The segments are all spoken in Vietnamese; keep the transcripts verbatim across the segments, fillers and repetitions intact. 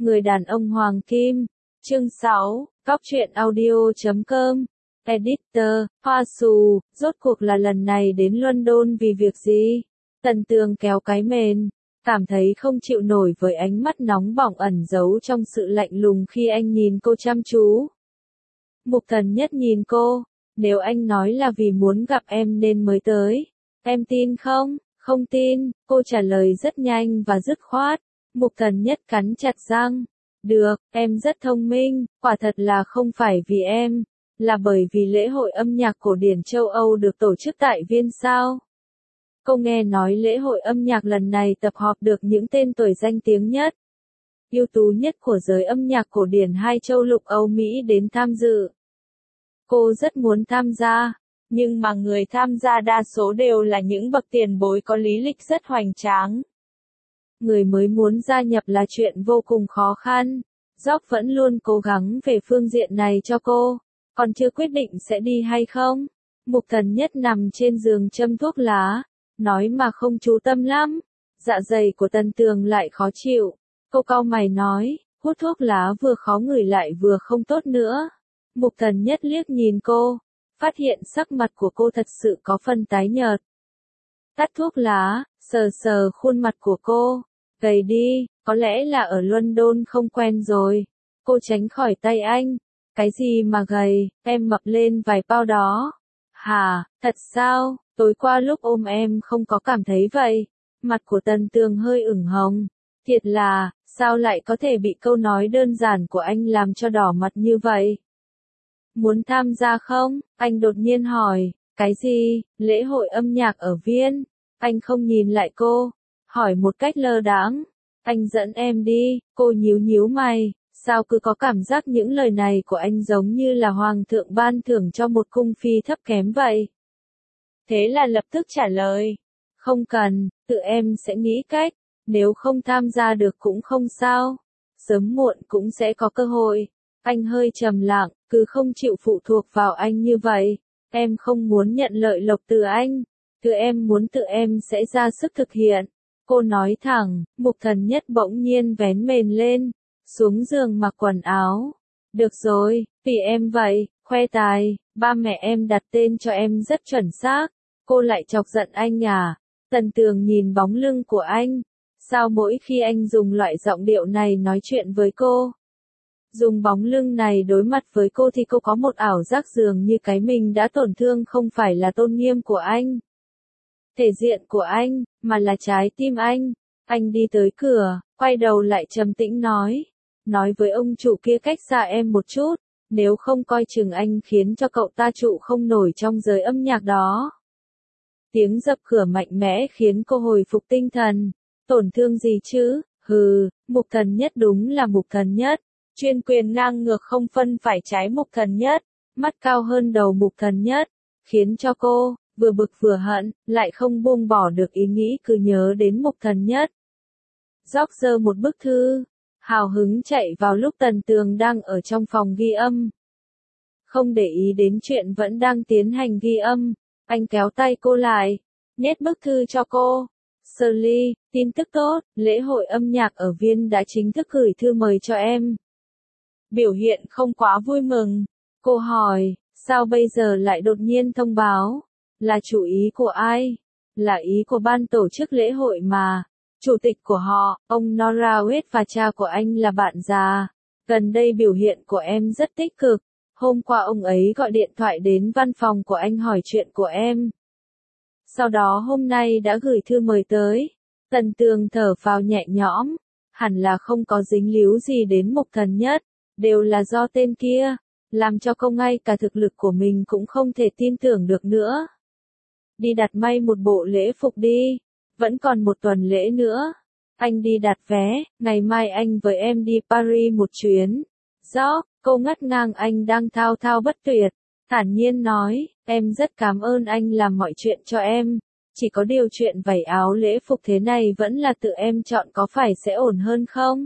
Người đàn ông Hoàng Kim, chương sáu, Cóc truyện audio chấm com, Editor, Hoa Sù, rốt cuộc là lần này đến London vì việc gì? Tần Tường kéo cái mền, cảm thấy không chịu nổi với ánh mắt nóng bỏng ẩn giấu trong sự lạnh lùng khi anh nhìn cô chăm chú. Mục Thần Nhất nhìn cô, nếu anh nói là vì muốn gặp em nên mới tới, em tin không? Không tin, cô trả lời rất nhanh và dứt khoát. Mục Thần Nhất cắn chặt răng. Được, em rất thông minh, quả thật là không phải vì em, là bởi vì lễ hội âm nhạc cổ điển châu Âu được tổ chức tại Viên sao. Cô nghe nói lễ hội âm nhạc lần này tập hợp được những tên tuổi danh tiếng nhất, ưu tú nhất của giới âm nhạc cổ điển hai châu lục Âu Mỹ đến tham dự. Cô rất muốn tham gia, nhưng mà người tham gia đa số đều là những bậc tiền bối có lý lịch rất hoành tráng. Người mới muốn gia nhập là chuyện vô cùng khó khăn. Jock vẫn luôn cố gắng về phương diện này cho cô, còn chưa quyết định sẽ đi hay không. Mục Thần Nhất nằm trên giường châm thuốc lá, nói mà không chú tâm lắm. Dạ dày của Tần Tường lại khó chịu. Cô cau mày nói, hút thuốc lá vừa khó ngửi lại vừa không tốt nữa. Mục Thần Nhất liếc nhìn cô, phát hiện sắc mặt của cô thật sự có phần tái nhợt. Tắt thuốc lá, sờ sờ khuôn mặt của cô. Gầy đi, có lẽ là ở London không quen rồi. Cô tránh khỏi tay anh. Cái gì mà gầy, em mập lên vài bao đó. Hả, thật sao, tối qua lúc ôm em không có cảm thấy vậy. Mặt của Tần Tường hơi ửng hồng. Thiệt là, sao lại có thể bị câu nói đơn giản của anh làm cho đỏ mặt như vậy? Muốn tham gia không? Anh đột nhiên hỏi. Cái gì, lễ hội âm nhạc ở Viên? Anh không nhìn lại cô. Hỏi một cách lơ đãng, anh dẫn em đi. Cô nhíu nhíu mày, sao cứ có cảm giác những lời này của anh giống như là hoàng thượng ban thưởng cho một cung phi thấp kém vậy. Thế là lập tức trả lời, không cần, tự em sẽ nghĩ cách, nếu không tham gia được cũng không sao, sớm muộn cũng sẽ có cơ hội. Anh hơi trầm lặng, cứ không chịu phụ thuộc vào anh như vậy, em không muốn nhận lợi lộc từ anh, thứ em muốn tự em sẽ ra sức thực hiện. Cô nói thẳng. Mục Thần Nhất bỗng nhiên vén mền lên, xuống giường mặc quần áo. Được rồi, vì em vậy, khoe tài, ba mẹ em đặt tên cho em rất chuẩn xác. Cô lại chọc giận anh à? Tần Tường nhìn bóng lưng của anh. Sao mỗi khi anh dùng loại giọng điệu này nói chuyện với cô? Dùng bóng lưng này đối mặt với cô thì cô có một ảo giác dường như cái mình đã tổn thương không phải là tôn nghiêm của anh, thể diện của anh, mà là trái tim anh. Anh đi tới cửa, quay đầu lại trầm tĩnh nói. Nói với ông chủ kia cách xa em một chút, nếu không coi chừng anh khiến cho cậu ta trụ không nổi trong giới âm nhạc đó. Tiếng dập cửa mạnh mẽ khiến cô hồi phục tinh thần. Tổn thương gì chứ? Hừ, Mục Thần Nhất đúng là Mục Thần Nhất. Chuyên quyền ngang ngược không phân phải trái Mục Thần Nhất. Mắt cao hơn đầu Mục Thần Nhất. Khiến cho cô vừa bực vừa hận, lại không buông bỏ được ý nghĩ cứ nhớ đến Mục Thần Nhất. Jock giơ một bức thư, hào hứng chạy vào lúc Tần Tường đang ở trong phòng ghi âm. Không để ý đến chuyện vẫn đang tiến hành ghi âm, anh kéo tay cô lại, nhét bức thư cho cô. Shirley, tin tức tốt, lễ hội âm nhạc ở Viên đã chính thức gửi thư mời cho em. Biểu hiện không quá vui mừng. Cô hỏi, sao bây giờ lại đột nhiên thông báo? Là chủ ý của ai? Là ý của ban tổ chức lễ hội mà. Chủ tịch của họ, ông Norwich và cha của anh là bạn già. Gần đây biểu hiện của em rất tích cực. Hôm qua ông ấy gọi điện thoại đến văn phòng của anh hỏi chuyện của em. Sau đó hôm nay đã gửi thư mời tới. Tần Tường thở phào nhẹ nhõm. Hẳn là không có dính líu gì đến Mục Thần Nhất. Đều là do tên kia. Làm cho cô ngay cả thực lực của mình cũng không thể tin tưởng được nữa. Đi đặt may một bộ lễ phục đi. Vẫn còn một tuần lễ nữa. Anh đi đặt vé, ngày mai anh với em đi Paris một chuyến. Jock, cô ngắt ngang anh đang thao thao bất tuyệt. Thản nhiên nói, em rất cảm ơn anh làm mọi chuyện cho em. Chỉ có điều chuyện vảy áo lễ phục thế này vẫn là tự em chọn có phải sẽ ổn hơn không?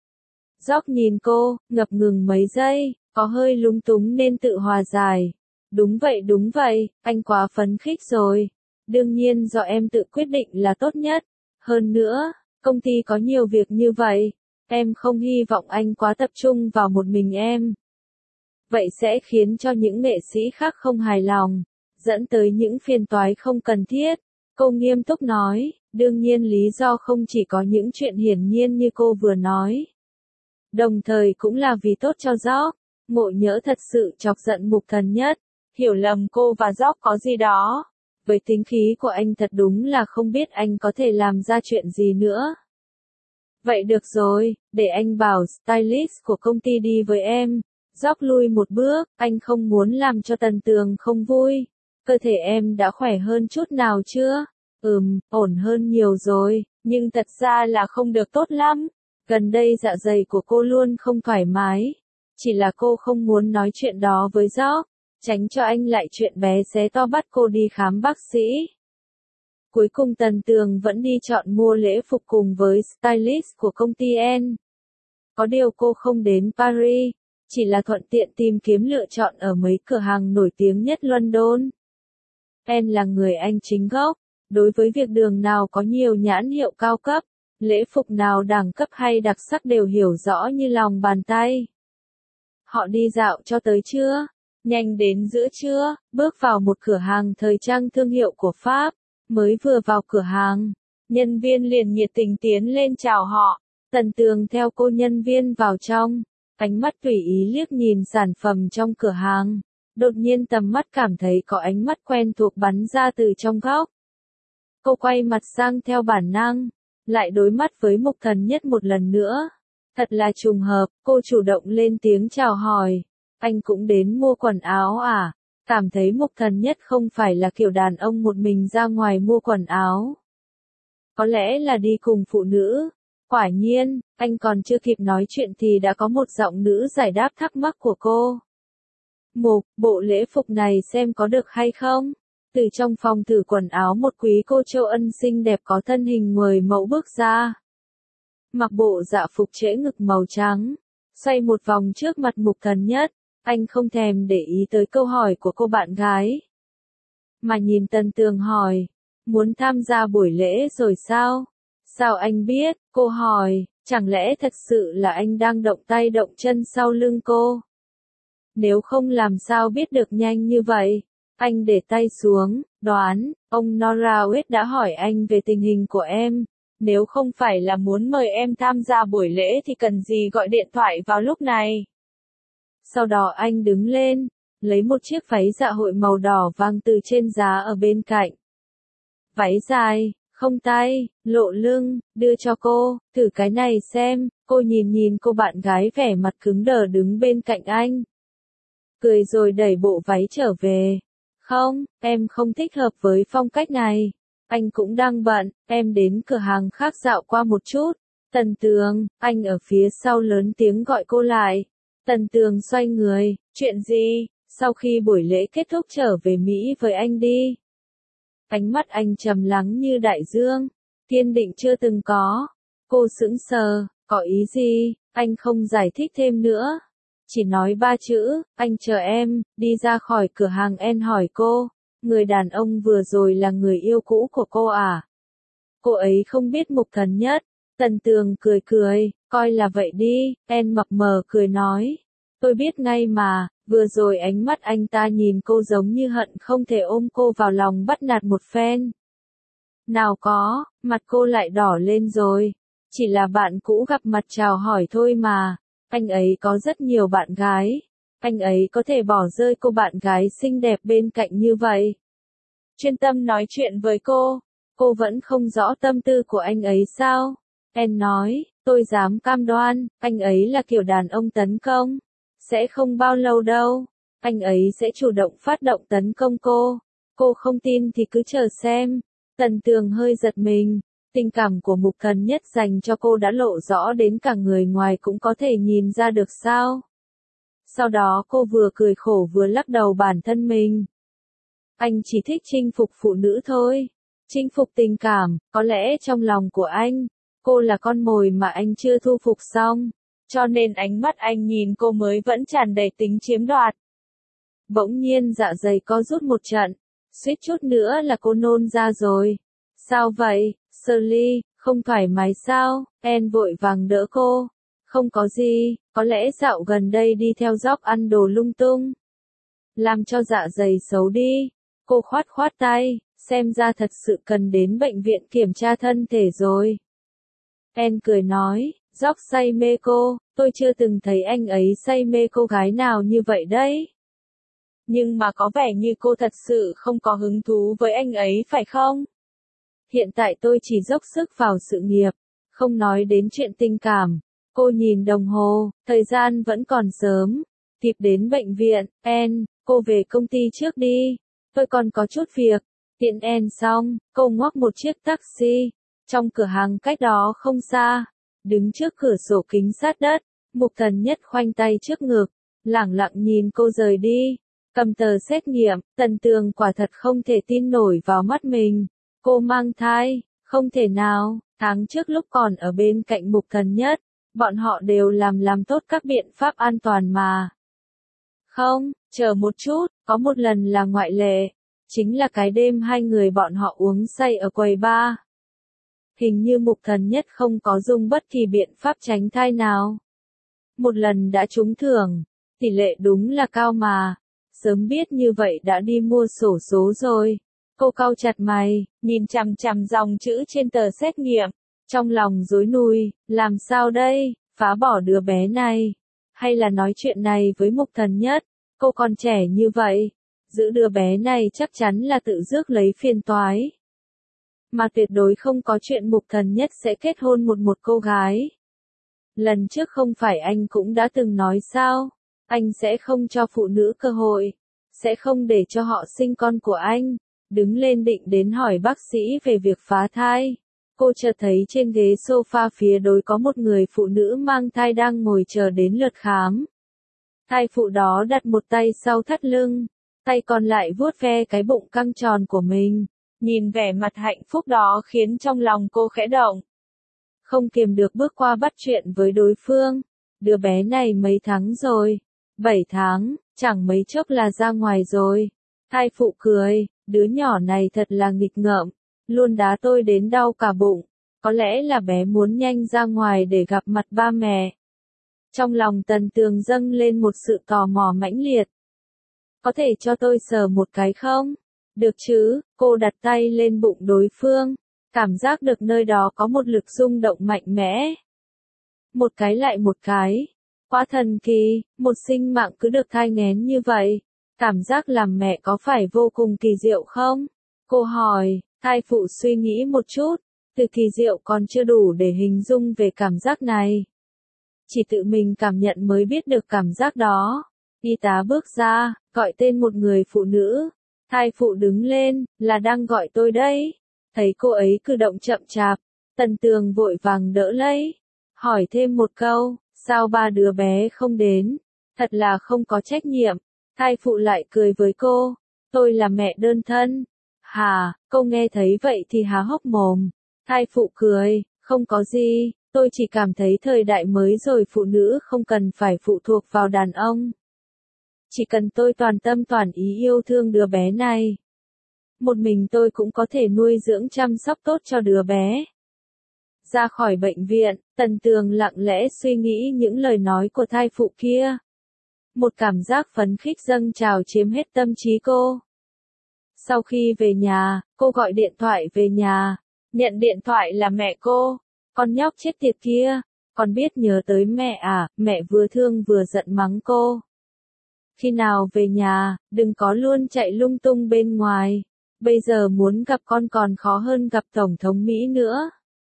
Jock nhìn cô, ngập ngừng mấy giây, có hơi lúng túng nên tự hòa giải. Đúng vậy đúng vậy, anh quá phấn khích rồi. Đương nhiên do em tự quyết định là tốt nhất. Hơn nữa, công ty có nhiều việc như vậy. Em không hy vọng anh quá tập trung vào một mình em. Vậy sẽ khiến cho những nghệ sĩ khác không hài lòng, dẫn tới những phiền toái không cần thiết. Cô nghiêm túc nói, đương nhiên lý do không chỉ có những chuyện hiển nhiên như cô vừa nói. Đồng thời cũng là vì tốt cho Job. Ngộ nhỡ thật sự chọc giận Mục Thần Nhất, hiểu lầm cô và Job có gì đó. Với tính khí của anh thật đúng là không biết anh có thể làm ra chuyện gì nữa. Vậy được rồi, để anh bảo stylist của công ty đi với em. Job lui một bước, anh không muốn làm cho Tần Tường không vui. Cơ thể em đã khỏe hơn chút nào chưa? Ừm, ổn hơn nhiều rồi, nhưng thật ra là không được tốt lắm. Gần đây dạ dày của cô luôn không thoải mái. Chỉ là cô không muốn nói chuyện đó với Job, tránh cho anh lại chuyện bé xé to bắt cô đi khám bác sĩ. Cuối cùng Tần Tường vẫn đi chọn mua lễ phục cùng với stylist của công ty N. Có điều cô không đến Paris, chỉ là thuận tiện tìm kiếm lựa chọn ở mấy cửa hàng nổi tiếng nhất London. N là người Anh chính gốc, đối với việc đường nào có nhiều nhãn hiệu cao cấp, lễ phục nào đẳng cấp hay đặc sắc đều hiểu rõ như lòng bàn tay. Họ đi dạo cho tới trưa, nhanh đến giữa trưa, bước vào một cửa hàng thời trang thương hiệu của Pháp. Mới vừa vào cửa hàng, nhân viên liền nhiệt tình tiến lên chào họ. Tần Tường theo cô nhân viên vào trong, ánh mắt tùy ý liếc nhìn sản phẩm trong cửa hàng. Đột nhiên tầm mắt cảm thấy có ánh mắt quen thuộc bắn ra từ trong góc. Cô quay mặt sang theo bản năng, lại đối mắt với Mục Thần Nhất một lần nữa. Thật là trùng hợp, cô chủ động lên tiếng chào hỏi. Anh cũng đến mua quần áo à? Cảm thấy Mục Thần Nhất không phải là kiểu đàn ông một mình ra ngoài mua quần áo. Có lẽ là đi cùng phụ nữ. Quả nhiên, anh còn chưa kịp nói chuyện thì đã có một giọng nữ giải đáp thắc mắc của cô. Mục, bộ lễ phục này xem có được hay không? Từ trong phòng thử quần áo một quý cô châu Ân xinh đẹp có thân hình người mẫu bước ra. Mặc bộ dạ phục trễ ngực màu trắng, xoay một vòng trước mặt Mục Thần Nhất. Anh không thèm để ý tới câu hỏi của cô bạn gái, mà nhìn Tần Tường hỏi, muốn tham gia buổi lễ rồi sao? Sao anh biết? Cô hỏi, chẳng lẽ thật sự là anh đang động tay động chân sau lưng cô? Nếu không làm sao biết được nhanh như vậy? Anh để tay xuống, đoán, ông Norrawet đã hỏi anh về tình hình của em. Nếu không phải là muốn mời em tham gia buổi lễ thì cần gì gọi điện thoại vào lúc này? Sau đó anh đứng lên, lấy một chiếc váy dạ hội màu đỏ vàng từ trên giá ở bên cạnh. Váy dài, không tay, lộ lưng, đưa cho cô, thử cái này xem. Cô nhìn nhìn cô bạn gái vẻ mặt cứng đờ đứng bên cạnh anh. Cười rồi đẩy bộ váy trở về. Không, em không thích hợp với phong cách này. Anh cũng đang bận, em đến cửa hàng khác dạo qua một chút. Tần Tường, anh ở phía sau lớn tiếng gọi cô lại. Tần Tường xoay người, chuyện gì? Sau khi buổi lễ kết thúc trở về Mỹ với anh đi. Ánh mắt anh trầm lắng như đại dương, kiên định chưa từng có. Cô sững sờ, có ý gì? Anh không giải thích thêm nữa. Chỉ nói ba chữ, anh chờ em, đi ra khỏi cửa hàng. En hỏi cô, người đàn ông vừa rồi là người yêu cũ của cô à? Cô ấy không biết Mục Thần Nhất. Tần Tường cười cười, coi là vậy đi. En mập mờ cười nói, tôi biết ngay mà, vừa rồi ánh mắt anh ta nhìn cô giống như hận không thể ôm cô vào lòng bắt nạt một phen. Nào có, mặt cô lại đỏ lên rồi. Chỉ là bạn cũ gặp mặt chào hỏi thôi mà. Anh ấy có rất nhiều bạn gái. Anh ấy có thể bỏ rơi cô bạn gái xinh đẹp bên cạnh như vậy. Chuyên tâm nói chuyện với cô. Cô vẫn không rõ tâm tư của anh ấy sao? En nói, tôi dám cam đoan, anh ấy là kiểu đàn ông tấn công. Sẽ không bao lâu đâu. Anh ấy sẽ chủ động phát động tấn công cô. Cô không tin thì cứ chờ xem. Tần Tường hơi giật mình. Tình cảm của Mục Thần Nhất dành cho cô đã lộ rõ đến cả người ngoài cũng có thể nhìn ra được sao. Sau đó cô vừa cười khổ vừa lắc đầu bản thân mình. Anh chỉ thích chinh phục phụ nữ thôi. Chinh phục tình cảm, có lẽ trong lòng của anh, cô là con mồi mà anh chưa thu phục xong. Cho nên ánh mắt anh nhìn cô mới vẫn tràn đầy tính chiếm đoạt. Bỗng nhiên dạ dày co rút một trận. Suýt chút nữa là cô nôn ra rồi. Sao vậy, Shirley, không thoải mái sao? En vội vàng đỡ cô. Không có gì, có lẽ dạo gần đây đi theo dóc ăn đồ lung tung. Làm cho dạ dày xấu đi. Cô khoát khoát tay, xem ra thật sự cần đến bệnh viện kiểm tra thân thể rồi. En cười nói, dóc say mê cô, tôi chưa từng thấy anh ấy say mê cô gái nào như vậy đấy. Nhưng mà có vẻ như cô thật sự không có hứng thú với anh ấy phải không? Hiện tại tôi chỉ dốc sức vào sự nghiệp, không nói đến chuyện tình cảm. Cô nhìn đồng hồ, thời gian vẫn còn sớm. Kịp đến bệnh viện, En, cô về công ty trước đi. Tôi còn có chút việc. Tiện En xong, cô ngoắc một chiếc taxi. Trong cửa hàng cách đó không xa, đứng trước cửa sổ kính sát đất, Mục Thần Nhất khoanh tay trước ngực, lẳng lặng nhìn cô rời đi. Cầm tờ xét nghiệm, Tần Tường quả thật không thể tin nổi vào mắt mình. Cô mang thai, không thể nào, tháng trước lúc còn ở bên cạnh Mục Thần Nhất, bọn họ đều làm làm tốt các biện pháp an toàn mà. Không, chờ một chút, có một lần là ngoại lệ, chính là cái đêm hai người bọn họ uống say ở quầy bar. Hình như Mục Thần Nhất không có dùng bất kỳ biện pháp tránh thai nào. Một lần đã trúng thưởng, tỷ lệ đúng là cao mà, sớm biết như vậy đã đi mua xổ số rồi. Cô cau chặt mày, nhìn chằm chằm dòng chữ trên tờ xét nghiệm, trong lòng rối nùi, làm sao đây, phá bỏ đứa bé này, hay là nói chuyện này với Mục Thần Nhất, cô còn trẻ như vậy, giữ đứa bé này chắc chắn là tự rước lấy phiền toái. Mà tuyệt đối không có chuyện Mục Thần Nhất sẽ kết hôn một một cô gái. Lần trước không phải anh cũng đã từng nói sao, anh sẽ không cho phụ nữ cơ hội, sẽ không để cho họ sinh con của anh. Đứng lên định đến hỏi bác sĩ về việc phá thai. Cô chợt thấy trên ghế sofa phía đối có một người phụ nữ mang thai đang ngồi chờ đến lượt khám. Thai phụ đó đặt một tay sau thắt lưng, tay còn lại vuốt ve cái bụng căng tròn của mình. Nhìn vẻ mặt hạnh phúc đó khiến trong lòng cô khẽ động. Không kiềm được bước qua bắt chuyện với đối phương. Đứa bé này mấy tháng rồi? bảy tháng, chẳng mấy chốc là ra ngoài rồi. Thai phụ cười, đứa nhỏ này thật là nghịch ngợm, luôn đá tôi đến đau cả bụng. Có lẽ là bé muốn nhanh ra ngoài để gặp mặt ba mẹ. Trong lòng Tần Tường dâng lên một sự tò mò mãnh liệt. Có thể cho tôi sờ một cái không? Được chứ, cô đặt tay lên bụng đối phương, cảm giác được nơi đó có một lực rung động mạnh mẽ. Một cái lại một cái. Quá thần kỳ, một sinh mạng cứ được thai nghén như vậy. Cảm giác làm mẹ có phải vô cùng kỳ diệu không? Cô hỏi, thai phụ suy nghĩ một chút, từ kỳ diệu còn chưa đủ để hình dung về cảm giác này. Chỉ tự mình cảm nhận mới biết được cảm giác đó. Y tá bước ra, gọi tên một người phụ nữ. Thai phụ đứng lên, là đang gọi tôi đấy. Thấy cô ấy cử động chậm chạp, Tần Tường vội vàng đỡ lấy. Hỏi thêm một câu, sao ba đứa bé không đến? Thật là không có trách nhiệm. Thai phụ lại cười với cô, tôi là mẹ đơn thân. Hà, cô nghe thấy vậy thì há hốc mồm. Thai phụ cười, không có gì, tôi chỉ cảm thấy thời đại mới rồi phụ nữ không cần phải phụ thuộc vào đàn ông. Chỉ cần tôi toàn tâm toàn ý yêu thương đứa bé này. Một mình tôi cũng có thể nuôi dưỡng chăm sóc tốt cho đứa bé. Ra khỏi bệnh viện, Tần Tường lặng lẽ suy nghĩ những lời nói của thai phụ kia. Một cảm giác phấn khích dâng trào chiếm hết tâm trí cô. Sau khi về nhà, cô gọi điện thoại về nhà. Nhận điện thoại là mẹ cô. Con nhóc chết tiệt kia. Con biết nhớ tới mẹ à, mẹ vừa thương vừa giận mắng cô. Khi nào về nhà, đừng có luôn chạy lung tung bên ngoài. Bây giờ muốn gặp con còn khó hơn gặp Tổng thống Mỹ nữa.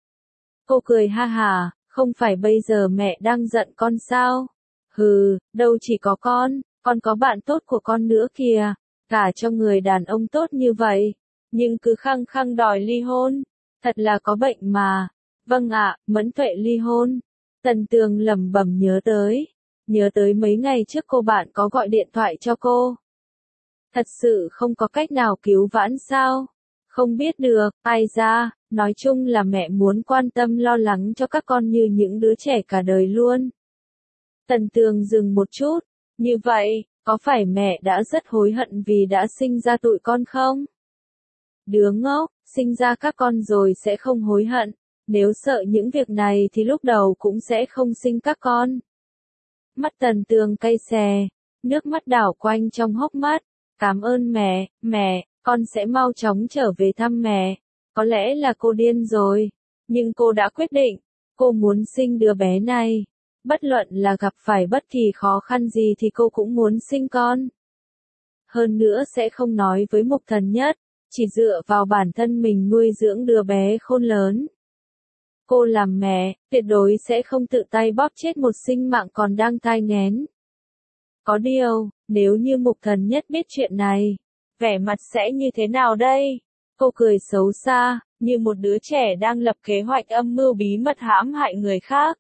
Cô cười ha hà, không phải bây giờ mẹ đang giận con sao? Hừ, đâu chỉ có con, con có bạn tốt của con nữa kìa, cả cho người đàn ông tốt như vậy, nhưng cứ khăng khăng đòi ly hôn, thật là có bệnh mà. Vâng ạ, Mẫn Tuệ ly hôn. Tần Tường lẩm bẩm nhớ tới, nhớ tới mấy ngày trước cô bạn có gọi điện thoại cho cô. Thật sự không có cách nào cứu vãn sao? Không biết được, ai ra, nói chung là mẹ muốn quan tâm lo lắng cho các con như những đứa trẻ cả đời luôn. Tần Tường dừng một chút, như vậy, có phải mẹ đã rất hối hận vì đã sinh ra tụi con không? Đứa ngốc, sinh ra các con rồi sẽ không hối hận, Nếu sợ những việc này thì lúc đầu cũng sẽ không sinh các con. Mắt Tần Tường cay xè, nước mắt đảo quanh trong hốc mắt. Cảm ơn mẹ, mẹ, con sẽ mau chóng trở về thăm mẹ. Có lẽ là cô điên rồi, nhưng cô đã quyết định, cô muốn sinh đứa bé này. Bất luận là gặp phải bất kỳ khó khăn gì thì cô cũng muốn sinh con. Hơn nữa sẽ không nói với Mục Thần Nhất, chỉ dựa vào bản thân mình nuôi dưỡng đứa bé khôn lớn. Cô làm mẹ, tuyệt đối sẽ không tự tay bóp chết một sinh mạng còn đang thai nghén. Có điều, nếu như Mục Thần Nhất biết chuyện này, vẻ mặt sẽ như thế nào đây? Cô cười xấu xa, như một đứa trẻ đang lập kế hoạch âm mưu bí mật hãm hại người khác.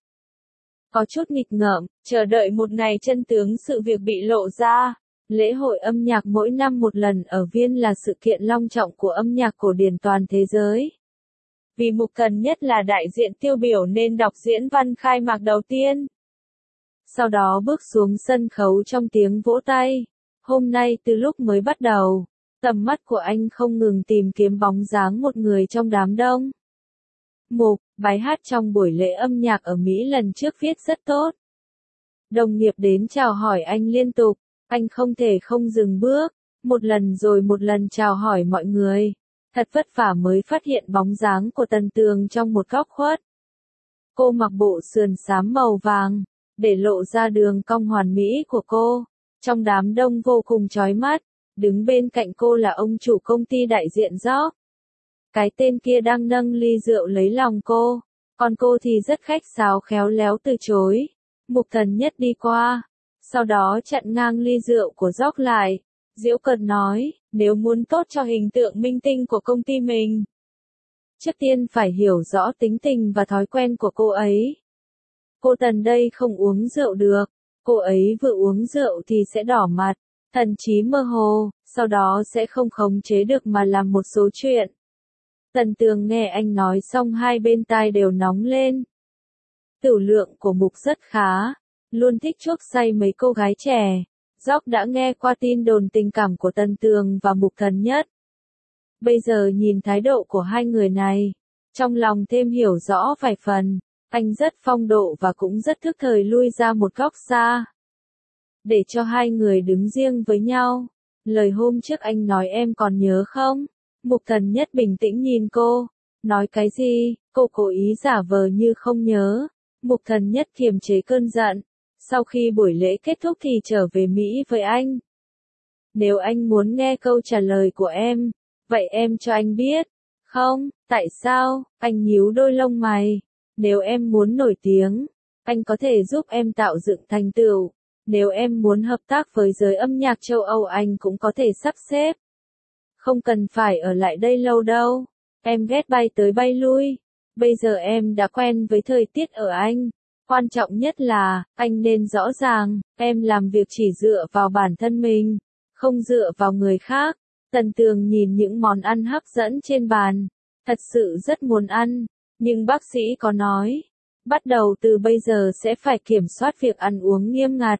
Có chút nghịch ngợm, chờ đợi một ngày chân tướng sự việc bị lộ ra. Lễ hội âm nhạc mỗi năm một lần ở Viên là sự kiện long trọng của âm nhạc cổ điển toàn thế giới. Vì Mục Thần Nhất là đại diện tiêu biểu nên đọc diễn văn khai mạc đầu tiên. Sau đó bước xuống sân khấu trong tiếng vỗ tay. Hôm nay từ lúc mới bắt đầu, tầm mắt của anh không ngừng tìm kiếm bóng dáng một người trong đám đông. Mục, bài hát trong buổi lễ âm nhạc ở Mỹ lần trước viết rất tốt. Đồng nghiệp đến chào hỏi anh liên tục, anh không thể không dừng bước, một lần rồi một lần chào hỏi mọi người. Thật vất vả mới phát hiện bóng dáng của Tần Tường trong một góc khuất. Cô mặc bộ sườn xám màu vàng, để lộ ra đường cong hoàn mỹ của cô. Trong đám đông vô cùng chói mắt, đứng bên cạnh cô là ông chủ công ty đại diện Rock. Cái tên kia đang nâng ly rượu lấy lòng cô, còn cô thì rất khách sáo khéo léo từ chối. Mục Thần Nhất đi qua, sau đó chặn ngang ly rượu của Rock lại. Giễu cợt nói, nếu muốn tốt cho hình tượng minh tinh của công ty mình, trước tiên phải hiểu rõ tính tình và thói quen của cô ấy. Cô Tần đây không uống rượu được, cô ấy vừa uống rượu thì sẽ đỏ mặt, thần trí mơ hồ, sau đó sẽ không khống chế được mà làm một số chuyện. Tần Tường nghe anh nói xong hai bên tai đều nóng lên. Tửu lượng của Mục rất khá, luôn thích chuốc say mấy cô gái trẻ. Rock đã nghe qua tin đồn tình cảm của Tần Tường và Mục Thần Nhất. Bây giờ nhìn thái độ của hai người này, trong lòng thêm hiểu rõ vài phần, anh rất phong độ và cũng rất thức thời lui ra một góc xa. Để cho hai người đứng riêng với nhau. Lời hôm trước anh nói em còn nhớ không? Mục Thần Nhất bình tĩnh nhìn cô. Nói cái gì? Cô cố ý giả vờ như không nhớ. Mục Thần Nhất kiềm chế cơn giận. Sau khi buổi lễ kết thúc thì trở về Mỹ với anh. Nếu anh muốn nghe câu trả lời của em, vậy em cho anh biết. Không, tại sao? Anh nhíu đôi lông mày. Nếu em muốn nổi tiếng, anh có thể giúp em tạo dựng thành tựu. Nếu em muốn hợp tác với giới âm nhạc châu Âu anh cũng có thể sắp xếp. Không cần phải ở lại đây lâu đâu. Em ghét bay tới bay lui. Bây giờ em đã quen với thời tiết ở Anh. Quan trọng nhất là, anh nên rõ ràng, em làm việc chỉ dựa vào bản thân mình, không dựa vào người khác. Tần Tường nhìn những món ăn hấp dẫn trên bàn. Thật sự rất muốn ăn. Nhưng bác sĩ có nói, bắt đầu từ bây giờ sẽ phải kiểm soát việc ăn uống nghiêm ngặt.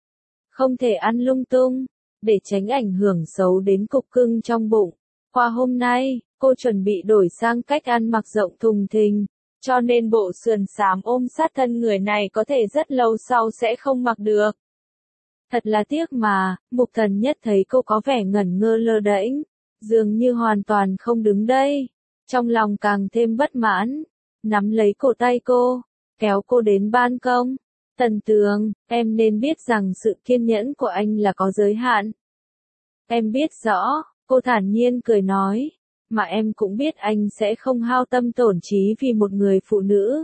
Không thể ăn lung tung, để tránh ảnh hưởng xấu đến cục cưng trong bụng. Qua hôm nay, cô chuẩn bị đổi sang cách ăn mặc rộng thùng thình, cho nên bộ sườn xám ôm sát thân người này có thể rất lâu sau sẽ không mặc được. Thật là tiếc mà, Mục Thần Nhất thấy cô có vẻ ngẩn ngơ lơ đễnh, dường như hoàn toàn không đứng đây. Trong lòng càng thêm bất mãn, nắm lấy cổ tay cô, kéo cô đến ban công. Tần Tường, em nên biết rằng sự kiên nhẫn của anh là có giới hạn. Em biết rõ, cô thản nhiên cười nói, mà em cũng biết anh sẽ không hao tâm tổn trí vì một người phụ nữ.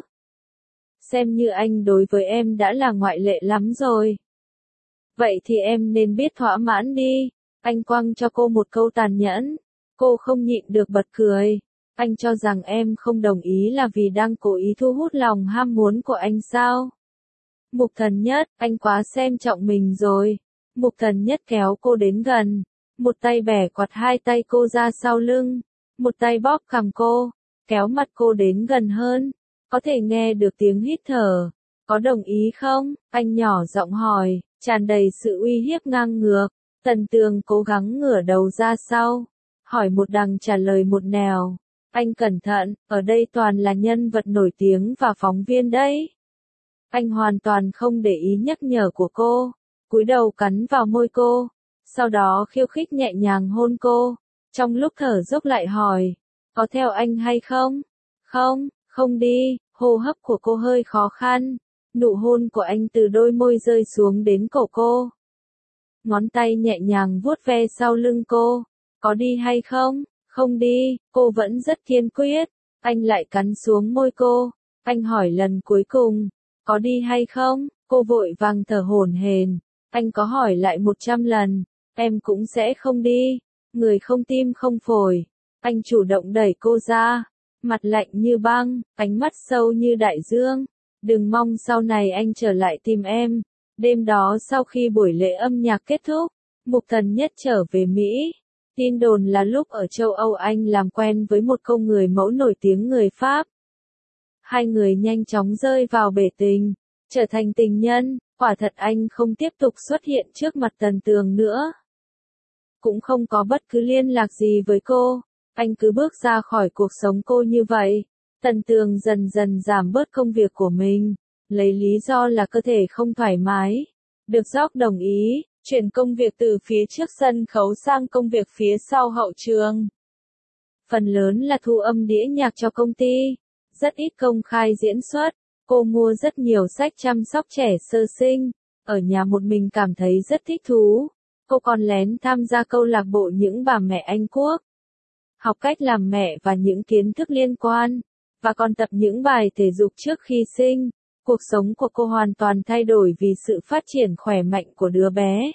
Xem như anh đối với em đã là ngoại lệ lắm rồi. Vậy thì em nên biết thỏa mãn đi. Anh quăng cho cô một câu tàn nhẫn. Cô không nhịn được bật cười. Anh cho rằng em không đồng ý là vì đang cố ý thu hút lòng ham muốn của anh sao? Mục Thần Nhất, anh quá xem trọng mình rồi. Mục Thần Nhất kéo cô đến gần. Một tay bẻ quạt hai tay cô ra sau lưng. Một tay bóp cằm cô. Kéo mặt cô đến gần hơn. Có thể nghe được tiếng hít thở. Có đồng ý không? Anh nhỏ giọng hỏi, tràn đầy sự uy hiếp ngang ngược. Tần Tường cố gắng ngửa đầu ra sau. Hỏi một đằng trả lời một nẻo. Anh cẩn thận, ở đây toàn là nhân vật nổi tiếng và phóng viên đấy. Anh hoàn toàn không để ý nhắc nhở của cô, cúi đầu cắn vào môi cô, sau đó khiêu khích nhẹ nhàng hôn cô, trong lúc thở dốc lại hỏi, có theo anh hay không? Không, không đi, hô hấp của cô hơi khó khăn, nụ hôn của anh từ đôi môi rơi xuống đến cổ cô. Ngón tay nhẹ nhàng vuốt ve sau lưng cô, có đi hay không? Không đi, cô vẫn rất kiên quyết, anh lại cắn xuống môi cô, anh hỏi lần cuối cùng, có đi hay không? Cô vội vàng thở hổn hển, anh có hỏi lại một trăm lần, em cũng sẽ không đi, người không tim không phổi. Anh chủ động đẩy cô ra, mặt lạnh như băng, ánh mắt sâu như đại dương. Đừng mong sau này anh trở lại tìm em. Đêm đó sau khi buổi lễ âm nhạc kết thúc, Mục Thần Nhất trở về Mỹ. Tin đồn là lúc ở châu Âu anh làm quen với một cô người mẫu nổi tiếng người Pháp. Hai người nhanh chóng rơi vào bể tình, trở thành tình nhân. Quả thật anh không tiếp tục xuất hiện trước mặt Tần Tường nữa. Cũng không có bất cứ liên lạc gì với cô. Anh cứ bước ra khỏi cuộc sống cô như vậy. Tần Tường dần dần giảm bớt công việc của mình, lấy lý do là cơ thể không thoải mái. Được Jock đồng ý, chuyển công việc từ phía trước sân khấu sang công việc phía sau hậu trường. Phần lớn là thu âm đĩa nhạc cho công ty, rất ít công khai diễn xuất. Cô mua rất nhiều sách chăm sóc trẻ sơ sinh, ở nhà một mình cảm thấy rất thích thú. Cô còn lén tham gia câu lạc bộ những bà mẹ Anh Quốc, học cách làm mẹ và những kiến thức liên quan, và còn tập những bài thể dục trước khi sinh. Cuộc sống của cô hoàn toàn thay đổi vì sự phát triển khỏe mạnh của đứa bé.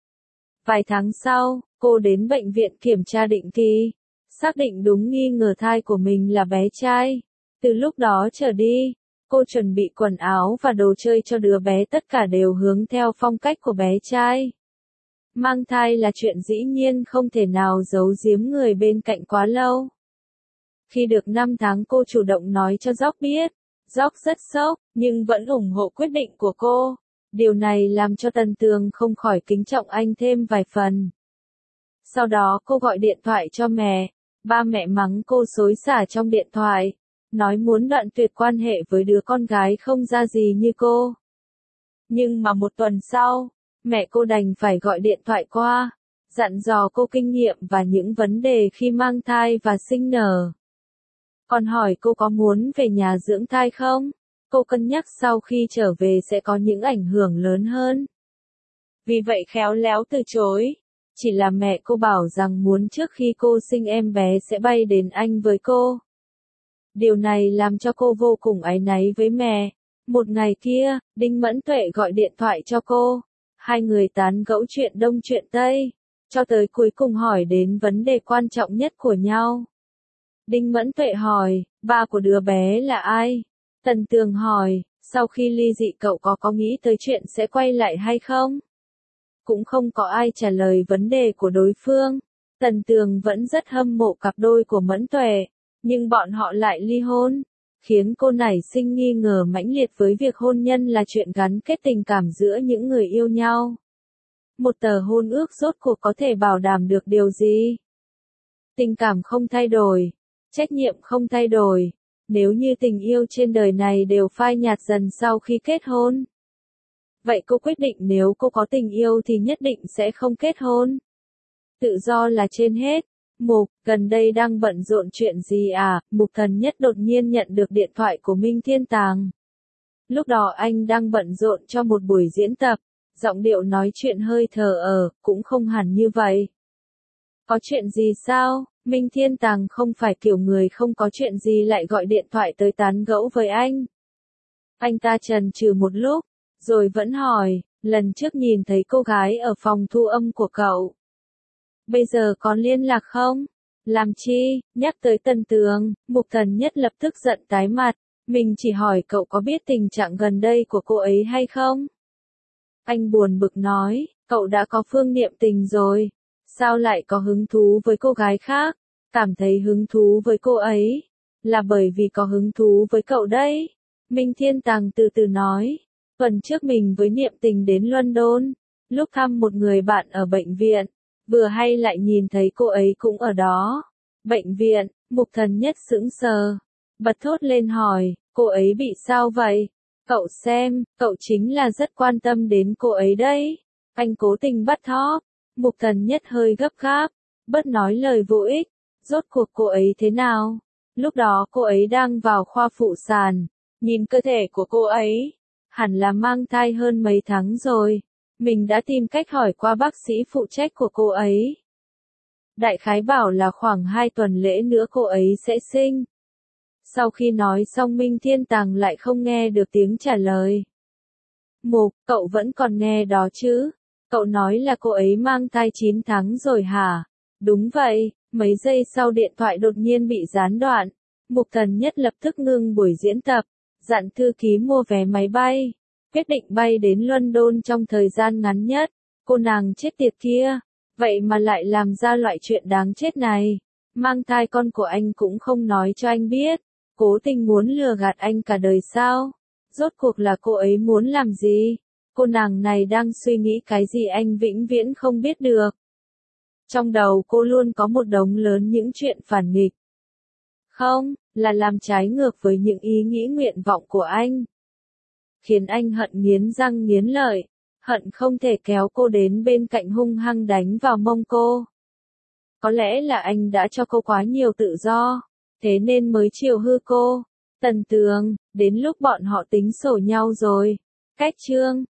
Vài tháng sau, cô đến bệnh viện kiểm tra định kỳ, xác định đúng nghi ngờ thai của mình là bé trai. Từ lúc đó trở đi, cô chuẩn bị quần áo và đồ chơi cho đứa bé tất cả đều hướng theo phong cách của bé trai. Mang thai là chuyện dĩ nhiên không thể nào giấu giếm người bên cạnh quá lâu. Khi được năm tháng cô chủ động nói cho Jock biết. Jock rất sốc, nhưng vẫn ủng hộ quyết định của cô. Điều này làm cho Tần Tường không khỏi kính trọng anh thêm vài phần. Sau đó cô gọi điện thoại cho mẹ. Ba mẹ mắng cô xối xả trong điện thoại, nói muốn đoạn tuyệt quan hệ với đứa con gái không ra gì như cô. Nhưng mà một tuần sau, mẹ cô đành phải gọi điện thoại qua, dặn dò cô kinh nghiệm và những vấn đề khi mang thai và sinh nở. Còn hỏi cô có muốn về nhà dưỡng thai không? Cô cân nhắc sau khi trở về sẽ có những ảnh hưởng lớn hơn. Vì vậy khéo léo từ chối. Chỉ là mẹ cô bảo rằng muốn trước khi cô sinh em bé sẽ bay đến Anh với cô. Điều này làm cho cô vô cùng áy náy với mẹ. Một ngày kia, Đinh Mẫn Tuệ gọi điện thoại cho cô. Hai người tán gẫu chuyện đông chuyện tây, cho tới cuối cùng hỏi đến vấn đề quan trọng nhất của nhau. Đinh Mẫn Tuệ hỏi, ba của đứa bé là ai? Tần Tường hỏi, sau khi ly dị cậu có có nghĩ tới chuyện sẽ quay lại hay không? Cũng không có ai trả lời vấn đề của đối phương. Tần Tường vẫn rất hâm mộ cặp đôi của Mẫn Tuệ, nhưng bọn họ lại ly hôn, khiến cô nảy sinh nghi ngờ mãnh liệt với việc hôn nhân là chuyện gắn kết tình cảm giữa những người yêu nhau. Một tờ hôn ước rốt cuộc có thể bảo đảm được điều gì? Tình cảm không thay đổi, trách nhiệm không thay đổi, nếu như tình yêu trên đời này đều phai nhạt dần sau khi kết hôn. Vậy cô quyết định nếu cô có tình yêu thì nhất định sẽ không kết hôn. Tự do là trên hết. Mục, gần đây đang bận rộn chuyện gì à? Mục Thần Nhất đột nhiên nhận được điện thoại của Minh Thiên Tàng. Lúc đó anh đang bận rộn cho một buổi diễn tập, giọng điệu nói chuyện hơi thờ ơ, cũng không hẳn như vậy. Có chuyện gì sao? Minh Thiên Tàng không phải kiểu người không có chuyện gì lại gọi điện thoại tới tán gẫu với anh. Anh ta chần chừ một lúc, rồi vẫn hỏi, lần trước nhìn thấy cô gái ở phòng thu âm của cậu. Bây giờ còn liên lạc không? Làm chi? Nhắc tới Tần Tường, Mục Thần Nhất lập tức giận tái mặt. Mình chỉ hỏi cậu có biết tình trạng gần đây của cô ấy hay không? Anh buồn bực nói, cậu đã có phương niệm tình rồi. Sao lại có hứng thú với cô gái khác? Cảm thấy hứng thú với cô ấy, là bởi vì có hứng thú với cậu đấy. Minh Thiên Tàng từ từ nói, tuần trước mình với niệm tình đến London, lúc thăm một người bạn ở bệnh viện, vừa hay lại nhìn thấy cô ấy cũng ở đó. Bệnh viện, Mục Thần Nhất sững sờ, bật thốt lên hỏi, cô ấy bị sao vậy? Cậu xem, cậu chính là rất quan tâm đến cô ấy đấy. Anh cố tình bắt thóp. Mục Thần Nhất hơi gấp gáp, bớt nói lời vô ích. Rốt cuộc cô ấy thế nào? Lúc đó cô ấy đang vào khoa phụ sản. Nhìn cơ thể của cô ấy, hẳn là mang thai hơn mấy tháng rồi. Mình đã tìm cách hỏi qua bác sĩ phụ trách của cô ấy. Đại khái bảo là khoảng hai tuần lễ nữa cô ấy sẽ sinh. Sau khi nói xong Minh Thiên Tàng lại không nghe được tiếng trả lời. Mục, cậu vẫn còn nghe đó chứ? Cậu nói là cô ấy mang thai chín tháng rồi hả? Đúng vậy, mấy giây sau điện thoại đột nhiên bị gián đoạn. Mục Thần Nhất lập tức ngưng buổi diễn tập, dặn thư ký mua vé máy bay, quyết định bay đến London trong thời gian ngắn nhất. Cô nàng chết tiệt kia, vậy mà lại làm ra loại chuyện đáng chết này. Mang thai con của anh cũng không nói cho anh biết, cố tình muốn lừa gạt anh cả đời sao? Rốt cuộc là cô ấy muốn làm gì? Cô nàng này đang suy nghĩ cái gì anh vĩnh viễn không biết được. Trong đầu cô luôn có một đống lớn những chuyện phản nghịch. Không, là làm trái ngược với những ý nghĩ nguyện vọng của anh. Khiến anh hận nghiến răng nghiến lợi, hận không thể kéo cô đến bên cạnh hung hăng đánh vào mông cô. Có lẽ là anh đã cho cô quá nhiều tự do, thế nên mới chiều hư cô. Tần Tường, đến lúc bọn họ tính sổ nhau rồi. Cách chương